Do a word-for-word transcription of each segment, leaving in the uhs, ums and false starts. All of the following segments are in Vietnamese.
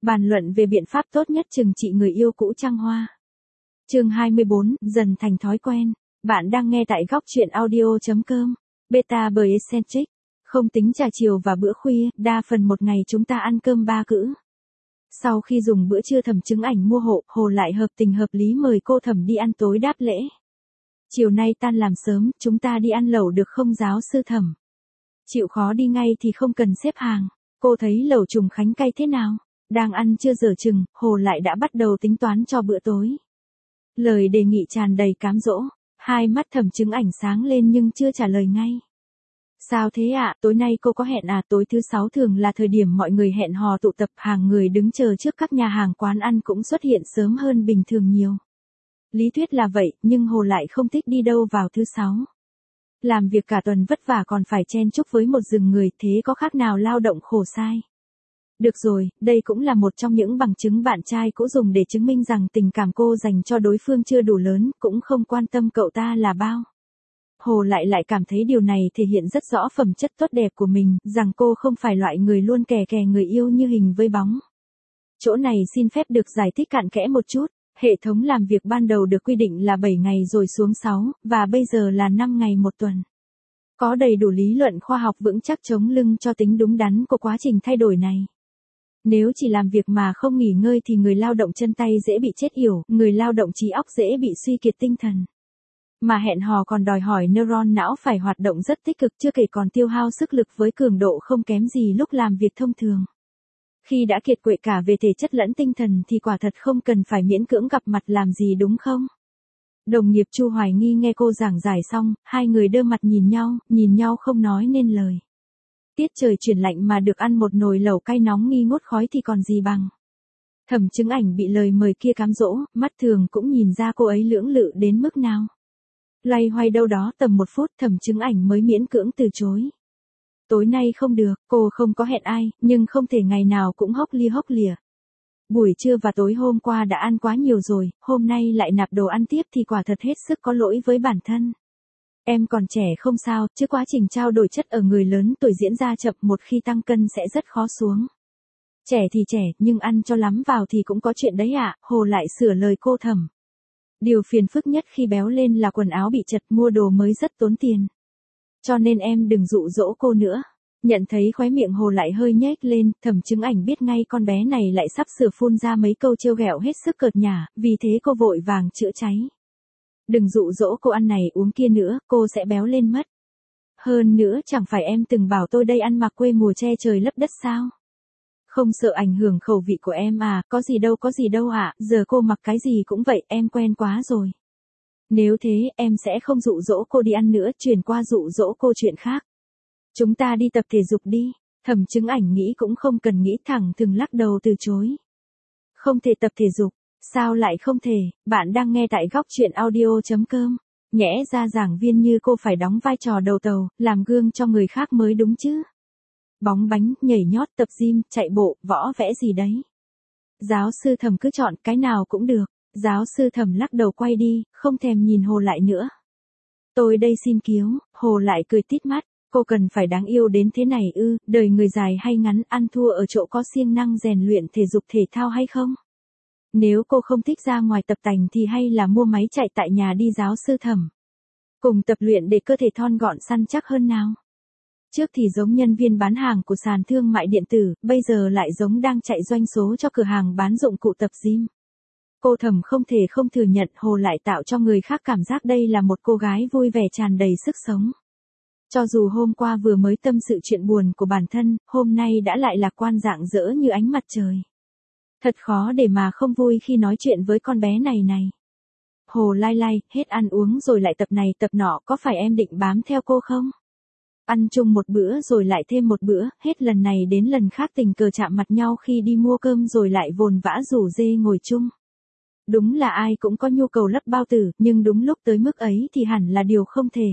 Bàn luận về biện pháp tốt nhất trừng trị người yêu cũ trăng hoa. Chương hai mươi bốn, dần thành thói quen. Bạn đang nghe tại góc truyện audio chấm com. Beta bởi Eccentric. Không tính trà chiều và bữa khuya, đa phần một ngày chúng ta ăn cơm ba cữ. Sau khi dùng bữa trưa Thẩm Chứng Ảnh mua hộ, Hồ lại hợp tình hợp lý mời cô Thẩm đi ăn tối đáp lễ. Chiều nay tan làm sớm, chúng ta đi ăn lẩu được không giáo sư Thẩm? Chịu khó đi ngay thì không cần xếp hàng. Cô thấy lẩu trùng khánh cay thế nào? Đang ăn chưa dở chừng, Hồ lại đã bắt đầu tính toán cho bữa tối. Lời đề nghị tràn đầy cám dỗ, hai mắt Thẩm Chứng Ảnh sáng lên nhưng chưa trả lời ngay. Sao thế ạ, à? Tối nay cô có hẹn à? Tối thứ sáu thường là thời điểm mọi người hẹn hò tụ tập, hàng người đứng chờ trước các nhà hàng quán ăn cũng xuất hiện sớm hơn bình thường nhiều. Lý thuyết là vậy, nhưng Hồ lại không thích đi đâu vào thứ sáu. Làm việc cả tuần vất vả còn phải chen chúc với một rừng người, thế có khác nào lao động khổ sai. Được rồi, đây cũng là một trong những bằng chứng bạn trai cũ dùng để chứng minh rằng tình cảm cô dành cho đối phương chưa đủ lớn, cũng không quan tâm cậu ta là bao. Hồ lại lại cảm thấy điều này thể hiện rất rõ phẩm chất tốt đẹp của mình, rằng cô không phải loại người luôn kè kè người yêu như hình với bóng. Chỗ này xin phép được giải thích cặn kẽ một chút. Hệ thống làm việc ban đầu được quy định là bảy ngày rồi xuống sáu, và bây giờ là năm ngày một tuần. Có đầy đủ lý luận khoa học vững chắc chống lưng cho tính đúng đắn của quá trình thay đổi này. Nếu chỉ làm việc mà không nghỉ ngơi thì người lao động chân tay dễ bị chết yểu, người lao động trí óc dễ bị suy kiệt tinh thần. Mà hẹn hò còn đòi hỏi neuron não phải hoạt động rất tích cực, chưa kể còn tiêu hao sức lực với cường độ không kém gì lúc làm việc thông thường. Khi đã kiệt quệ cả về thể chất lẫn tinh thần thì quả thật không cần phải miễn cưỡng gặp mặt làm gì đúng không? Đồng nghiệp Chu Hoài Nghi nghe cô giảng giải xong, hai người đưa mặt nhìn nhau, nhìn nhau không nói nên lời. Tiết trời chuyển lạnh mà được ăn một nồi lẩu cay nóng nghi ngút khói thì còn gì bằng. Thẩm Chứng Ảnh bị lời mời kia cám dỗ, mắt thường cũng nhìn ra cô ấy lưỡng lự đến mức nào. Loay hoay đâu đó tầm một phút Thẩm Chứng Ảnh mới miễn cưỡng từ chối. Tối nay không được, cô không có hẹn ai, nhưng không thể ngày nào cũng hốc lia hốc lìa. Buổi trưa và tối hôm qua đã ăn quá nhiều rồi, hôm nay lại nạp đồ ăn tiếp thì quả thật hết sức có lỗi với bản thân. Em còn trẻ không sao, chứ quá trình trao đổi chất ở người lớn tuổi diễn ra chậm, một khi tăng cân sẽ rất khó xuống. Trẻ thì trẻ, nhưng ăn cho lắm vào thì cũng có chuyện đấy ạ, à, Hồ lại sửa lời cô Thẩm. Điều phiền phức nhất khi béo lên là quần áo bị chật, mua đồ mới rất tốn tiền. Cho nên em đừng dụ dỗ cô nữa. Nhận thấy khóe miệng Hồ lại hơi nhếch lên, Thẩm Chứng Ảnh biết ngay con bé này lại sắp sửa phun ra mấy câu trêu ghẹo hết sức cợt nhả, vì thế cô vội vàng chữa cháy. Đừng dụ dỗ cô ăn này uống kia nữa, cô sẽ béo lên mất. Hơn nữa chẳng phải em từng bảo tôi đây ăn mặc quê mùa che trời lấp đất sao? Không sợ ảnh hưởng khẩu vị của em à, có gì đâu có gì đâu ạ, à, giờ cô mặc cái gì cũng vậy, em quen quá rồi. Nếu thế, em sẽ không dụ dỗ cô đi ăn nữa, chuyển qua dụ dỗ cô chuyện khác. Chúng ta đi tập thể dục đi. Thẩm Chứng Ảnh nghĩ cũng không cần nghĩ, thẳng thừng lắc đầu từ chối. Không thể tập thể dục. Sao lại không thể? Bạn đang nghe tại góc truyện audio chấm com. Nhẽ ra giảng viên như cô phải đóng vai trò đầu tàu, làm gương cho người khác mới đúng chứ. Bóng bánh, nhảy nhót, tập gym, chạy bộ, võ vẽ gì đấy. Giáo sư Thẩm cứ chọn cái nào cũng được. Giáo sư Thẩm lắc đầu quay đi, không thèm nhìn Hồ lại nữa. Tôi đây xin cứu, Hồ lại cười tít mắt. Cô cần phải đáng yêu đến thế này ư, đời người dài hay ngắn, ăn thua ở chỗ có siêng năng rèn luyện thể dục thể thao hay không? Nếu cô không thích ra ngoài tập tành thì hay là mua máy chạy tại nhà đi giáo sư Thẩm. Cùng tập luyện để cơ thể thon gọn săn chắc hơn nào. Trước thì giống nhân viên bán hàng của sàn thương mại điện tử, bây giờ lại giống đang chạy doanh số cho cửa hàng bán dụng cụ tập gym. Cô Thẩm không thể không thừa nhận Hồ lại tạo cho người khác cảm giác đây là một cô gái vui vẻ tràn đầy sức sống. Cho dù hôm qua vừa mới tâm sự chuyện buồn của bản thân, hôm nay đã lại lạc quan rạng rỡ như ánh mặt trời. Thật khó để mà không vui khi nói chuyện với con bé này này. Hồ lai lai, hết ăn uống rồi lại tập này tập nọ, có phải em định bám theo cô không? Ăn chung một bữa rồi lại thêm một bữa, hết lần này đến lần khác tình cờ chạm mặt nhau khi đi mua cơm rồi lại vồn vã rủ dê ngồi chung. Đúng là ai cũng có nhu cầu lấp bao tử, nhưng đúng lúc tới mức ấy thì hẳn là điều không thể.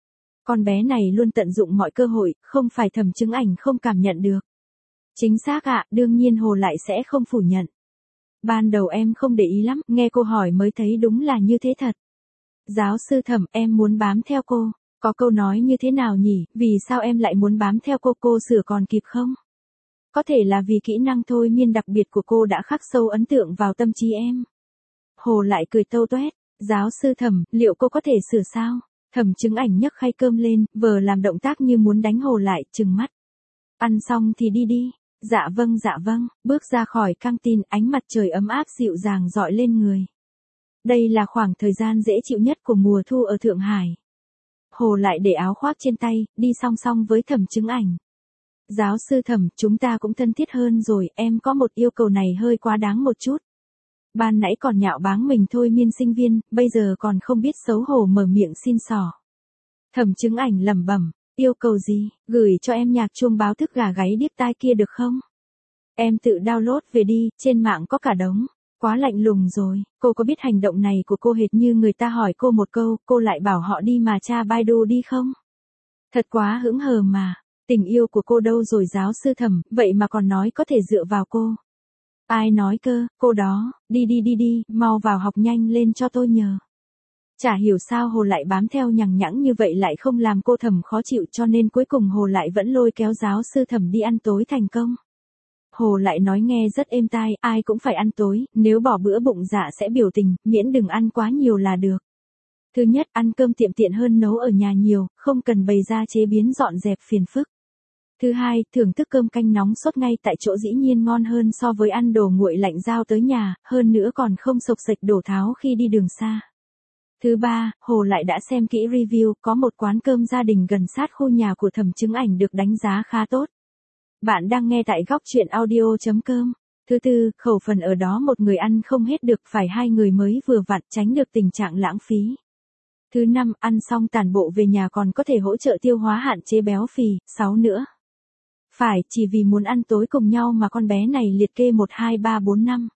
Con bé này luôn tận dụng mọi cơ hội, không phải Thẩm Chứng Ảnh không cảm nhận được. Chính xác ạ, à, đương nhiên Hồ lại sẽ không phủ nhận. Ban đầu em không để ý lắm, nghe cô hỏi mới thấy đúng là như thế thật. Giáo sư Thẩm, em muốn bám theo cô. Có câu nói như thế nào nhỉ, vì sao em lại muốn bám theo cô, cô sửa còn kịp không? Có thể là vì kỹ năng thôi miên đặc biệt của cô đã khắc sâu ấn tượng vào tâm trí em. Hồ lại cười tâu toét, giáo sư Thẩm, liệu cô có thể sửa sao? Thẩm Chứng Ảnh nhấc khay cơm lên, vờ làm động tác như muốn đánh Hồ lại, trừng mắt. Ăn xong thì đi đi. Dạ vâng dạ vâng, bước ra khỏi căng tin, ánh mặt trời ấm áp dịu dàng rọi lên người. Đây là khoảng thời gian dễ chịu nhất của mùa thu ở Thượng Hải. Hồ lại để áo khoác trên tay, đi song song với Thẩm Chứng Ảnh. Giáo sư Thẩm, chúng ta cũng thân thiết hơn rồi, em có một yêu cầu này hơi quá đáng một chút. Ban nãy còn nhạo báng mình thôi miên sinh viên, bây giờ còn không biết xấu hổ mở miệng xin xỏ. Thẩm Chứng Ảnh lẩm bẩm, yêu cầu gì, gửi cho em nhạc chuông báo thức gà gáy điếc tai kia được không? Em tự download về đi, trên mạng có cả đống. Quá lạnh lùng rồi, cô có biết hành động này của cô hệt như người ta hỏi cô một câu, cô lại bảo họ đi mà tra Baidu đi không? Thật quá hững hờ mà, tình yêu của cô đâu rồi giáo sư Thẩm, vậy mà còn nói có thể dựa vào cô. Ai nói cơ, cô đó, đi đi đi đi, mau vào học nhanh lên cho tôi nhờ. Chả hiểu sao Hồ lại bám theo nhằng nhẵng như vậy lại không làm cô Thẩm khó chịu, cho nên cuối cùng Hồ lại vẫn lôi kéo giáo sư Thẩm đi ăn tối thành công. Hồ lại nói nghe rất êm tai, ai cũng phải ăn tối, nếu bỏ bữa bụng dạ sẽ biểu tình, miễn đừng ăn quá nhiều là được. Thứ nhất, ăn cơm tiệm tiện hơn nấu ở nhà nhiều, không cần bày ra chế biến dọn dẹp phiền phức. Thứ hai, thưởng thức cơm canh nóng sốt ngay tại chỗ dĩ nhiên ngon hơn so với ăn đồ nguội lạnh giao tới nhà, hơn nữa còn không sộc sạch đổ tháo khi đi đường xa. Thứ ba, Hồ lại đã xem kỹ review, có một quán cơm gia đình gần sát khu nhà của Thẩm Chứng Ảnh được đánh giá khá tốt. Bạn đang nghe tại góc truyện audio chấm com. Thứ tư, khẩu phần ở đó một người ăn không hết được, phải hai người mới vừa vặn, tránh được tình trạng lãng phí. Thứ năm, ăn xong tản bộ về nhà còn có thể hỗ trợ tiêu hóa hạn chế béo phì. Sáu nữa. Phải, chỉ vì muốn ăn tối cùng nhau mà con bé này liệt kê một hai ba bốn năm.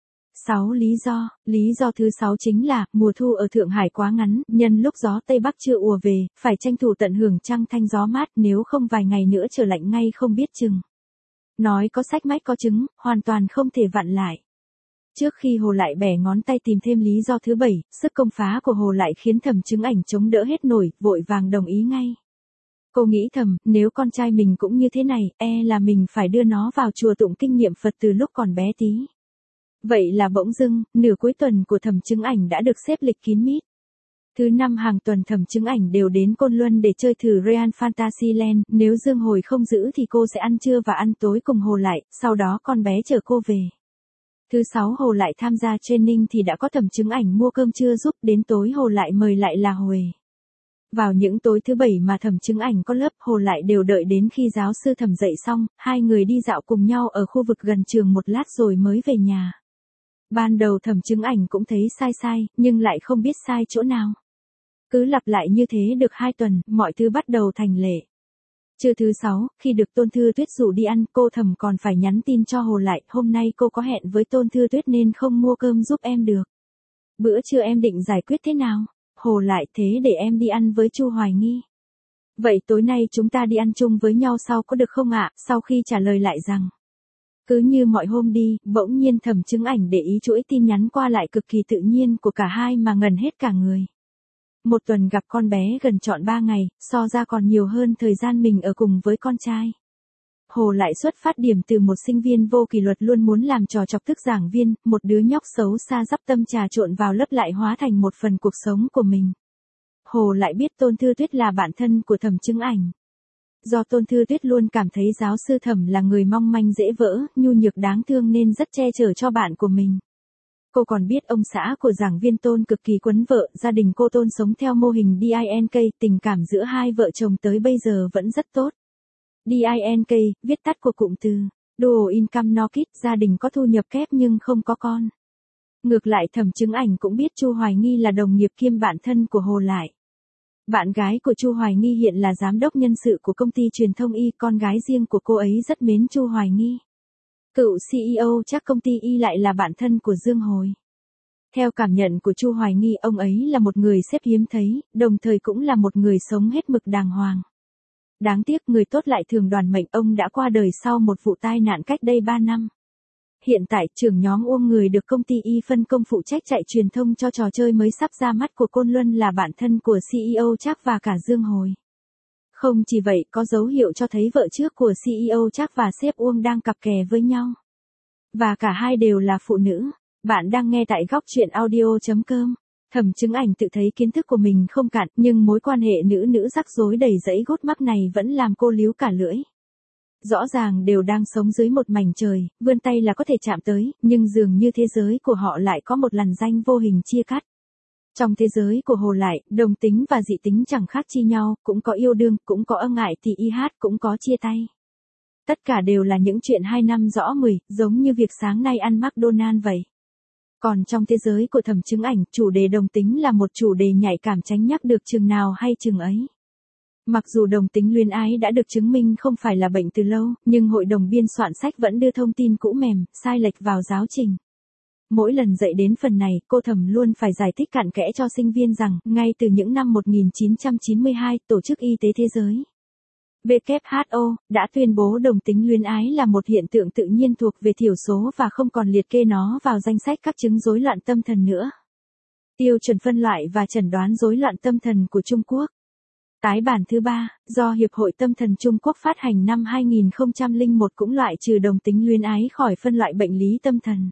sáu lý do, lý do thứ sáu chính là, mùa thu ở Thượng Hải quá ngắn, nhân lúc gió Tây Bắc chưa ùa về, phải tranh thủ tận hưởng trăng thanh gió mát, nếu không vài ngày nữa trở lạnh ngay không biết chừng. Nói có sách mách có chứng, hoàn toàn không thể vặn lại. Trước khi Hồ lại bẻ ngón tay tìm thêm lý do thứ bảy, sức công phá của Hồ lại khiến Thẩm Chứng Ảnh chống đỡ hết nổi, vội vàng đồng ý ngay. Cô nghĩ thầm, nếu con trai mình cũng như thế này, e là mình phải đưa nó vào chùa tụng kinh nghiệm Phật từ lúc còn bé tí. Vậy là bỗng dưng, nửa cuối tuần của Thẩm Chứng Ảnh đã được xếp lịch kín mít. Thứ năm hàng tuần Thẩm Chứng Ảnh đều đến Côn Luân để chơi thử Real Fantasyland, nếu Dương Hồi không giữ thì cô sẽ ăn trưa và ăn tối cùng Hồ lại, sau đó con bé chở cô về. Thứ sáu Hồ lại tham gia training thì đã có Thẩm Chứng Ảnh mua cơm trưa giúp, đến tối Hồ lại mời lại là Huề. Vào những tối thứ bảy mà Thẩm Chứng Ảnh có lớp, Hồ lại đều đợi đến khi giáo sư Thẩm dậy xong, hai người đi dạo cùng nhau ở khu vực gần trường một lát rồi mới về nhà. Ban đầu Thẩm Chứng Ảnh cũng thấy sai sai, nhưng lại không biết sai chỗ nào. Cứ lặp lại như thế được hai tuần, mọi thứ bắt đầu thành lệ. Trưa thứ sáu, khi được Tôn Thư Tuyết rủ đi ăn, cô Thẩm còn phải nhắn tin cho Hồ lại, hôm nay cô có hẹn với Tôn Thư Tuyết nên không mua cơm giúp em được. Bữa trưa em định giải quyết thế nào? Hồ lại, thế để em đi ăn với Chu Hoài Nghi. Vậy tối nay chúng ta đi ăn chung với nhau sau có được không ạ? Sau khi trả lời lại rằng, cứ như mọi hôm đi, bỗng nhiên Thẩm Chứng Ảnh để ý chuỗi tin nhắn qua lại cực kỳ tự nhiên của cả hai mà ngần hết cả người. Một tuần gặp con bé gần trọn ba ngày, so ra còn nhiều hơn thời gian mình ở cùng với con trai. Hồ lại xuất phát điểm từ một sinh viên vô kỷ luật luôn muốn làm trò chọc tức giảng viên, một đứa nhóc xấu xa dắp tâm trà trộn vào lớp lại hóa thành một phần cuộc sống của mình. Hồ lại biết Tôn Thư Tuyết là bạn thân của Thẩm Chứng Ảnh. Do Tôn Thư Tuyết luôn cảm thấy giáo sư Thẩm là người mong manh dễ vỡ, nhu nhược đáng thương nên rất che chở cho bạn của mình. Cô còn biết ông xã của giảng viên Tôn cực kỳ quấn vợ, gia đình cô Tôn sống theo mô hình đê i en ca, tình cảm giữa hai vợ chồng tới bây giờ vẫn rất tốt. đê i en ca, viết tắt của cụm từ Dual Income No Kids, gia đình có thu nhập kép nhưng không có con. Ngược lại Thẩm Chứng Ảnh cũng biết Chu Hoài Nghi là đồng nghiệp kiêm bạn thân của Hồ lại. Bạn gái của Chu Hoài Nghi hiện là giám đốc nhân sự của công ty truyền thông Y, con gái riêng của cô ấy rất mến Chu Hoài Nghi. Cựu xê e ô chắc công ty Y lại là bạn thân của Dương Hồi. Theo cảm nhận của Chu Hoài Nghi, ông ấy là một người sếp hiếm thấy, đồng thời cũng là một người sống hết mực đàng hoàng. Đáng tiếc người tốt lại thường đoàn mệnh, ông đã qua đời sau một vụ tai nạn cách đây ba năm. Hiện tại, trưởng nhóm Uông Người được công ty Y phân công phụ trách chạy truyền thông cho trò chơi mới sắp ra mắt của Côn Luân là bạn thân của xê e ô Trác và cả Dương Hồi. Không chỉ vậy, có dấu hiệu cho thấy vợ trước của xê e ô Trác và sếp Uông đang cặp kè với nhau. Và cả hai đều là phụ nữ. Bạn đang nghe tại góc truyện audio chấm com. Thẩm Chứng Ảnh tự thấy kiến thức của mình không cạn, nhưng mối quan hệ nữ nữ rắc rối đầy rẫy gút mắc này vẫn làm cô líu cả lưỡi. Rõ ràng đều đang sống dưới một mảnh trời, vươn tay là có thể chạm tới, nhưng dường như thế giới của họ lại có một lằn ranh vô hình chia cắt. Trong thế giới của Hồ Lại, đồng tính và dị tính chẳng khác chi nhau, cũng có yêu đương, cũng có ân ái thì y hát, cũng có chia tay. Tất cả đều là những chuyện hai năm rõ mười, giống như việc sáng nay ăn McDonald's vậy. Còn trong thế giới của Thẩm Chứng Ảnh, chủ đề đồng tính là một chủ đề nhạy cảm tránh nhắc được chừng nào hay chừng ấy. Mặc dù đồng tính luyến ái đã được chứng minh không phải là bệnh từ lâu, nhưng hội đồng biên soạn sách vẫn đưa thông tin cũ mềm, sai lệch vào giáo trình. Mỗi lần dạy đến phần này, cô Thẩm luôn phải giải thích cặn kẽ cho sinh viên rằng, ngay từ những năm một nghìn chín trăm chín mươi hai, Tổ chức Y tế Thế giới W H O đã tuyên bố đồng tính luyến ái là một hiện tượng tự nhiên thuộc về thiểu số và không còn liệt kê nó vào danh sách các chứng rối loạn tâm thần nữa. Tiêu chuẩn phân loại và chẩn đoán rối loạn tâm thần của Trung Quốc. Tái bản thứ ba, do Hiệp hội Tâm thần Trung Quốc phát hành năm hai nghìn không trăm lẻ một cũng loại trừ đồng tính luyến ái khỏi phân loại bệnh lý tâm thần.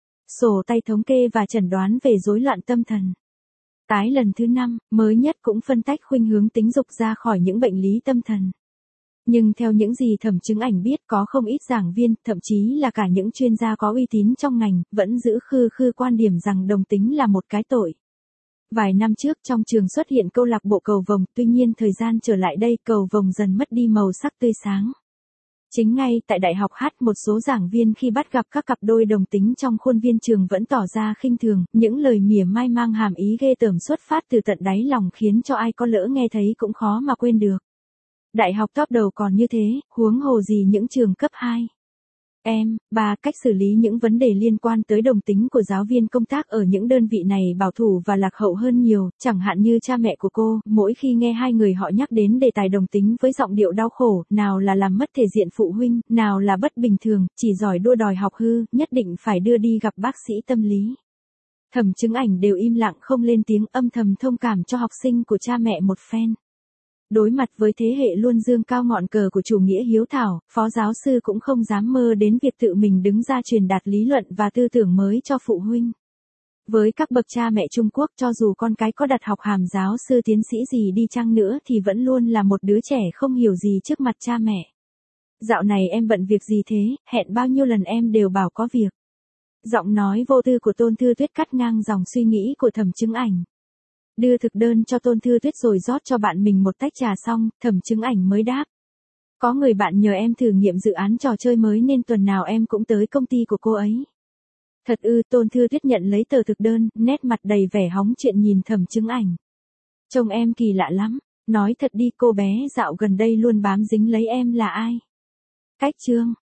Sổ tay thống kê và chẩn đoán về rối loạn tâm thần. Tái lần thứ năm, mới nhất cũng phân tách khuynh hướng tính dục ra khỏi những bệnh lý tâm thần. Nhưng theo những gì Thẩm Chứng Ảnh biết, có không ít giảng viên, thậm chí là cả những chuyên gia có uy tín trong ngành, vẫn giữ khư khư quan điểm rằng đồng tính là một cái tội. Vài năm trước trong trường xuất hiện câu lạc bộ cầu vồng, tuy nhiên thời gian trở lại đây cầu vồng dần mất đi màu sắc tươi sáng. Chính ngay tại Đại học Hát, một số giảng viên khi bắt gặp các cặp đôi đồng tính trong khuôn viên trường vẫn tỏ ra khinh thường, những lời mỉa mai mang hàm ý ghê tởm xuất phát từ tận đáy lòng khiến cho ai có lỡ nghe thấy cũng khó mà quên được. Đại học top đầu còn như thế, huống hồ gì những trường cấp hai. Em, ba, cách xử lý những vấn đề liên quan tới đồng tính của giáo viên công tác ở những đơn vị này bảo thủ và lạc hậu hơn nhiều, chẳng hạn như cha mẹ của cô, mỗi khi nghe hai người họ nhắc đến đề tài đồng tính với giọng điệu đau khổ, nào là làm mất thể diện phụ huynh, nào là bất bình thường, chỉ giỏi đua đòi học hư, nhất định phải đưa đi gặp bác sĩ tâm lý. Thẩm Chứng Ảnh đều im lặng không lên tiếng, âm thầm thông cảm cho học sinh của cha mẹ một phen. Đối mặt với thế hệ luôn dương cao ngọn cờ của chủ nghĩa hiếu thảo, phó giáo sư cũng không dám mơ đến việc tự mình đứng ra truyền đạt lý luận và tư tưởng mới cho phụ huynh. Với các bậc cha mẹ Trung Quốc, cho dù con cái có đặt học hàm giáo sư tiến sĩ gì đi chăng nữa thì vẫn luôn là một đứa trẻ không hiểu gì trước mặt cha mẹ. Dạo này em bận việc gì thế, hẹn bao nhiêu lần em đều bảo có việc. Giọng nói vô tư của Tôn Thư Tuyết cắt ngang dòng suy nghĩ của Thẩm Chứng Ảnh. Đưa thực đơn cho Tôn Thư Tuyết rồi rót cho bạn mình một tách trà xong, Thẩm Chứng Ảnh mới đáp. Có người bạn nhờ em thử nghiệm dự án trò chơi mới nên tuần nào em cũng tới công ty của cô ấy. Thật ư? Tôn Thư Tuyết nhận lấy tờ thực đơn, nét mặt đầy vẻ hóng chuyện nhìn Thẩm Chứng Ảnh. Trông em kỳ lạ lắm, nói thật đi, cô bé dạo gần đây luôn bám dính lấy em là ai? Cách Trương,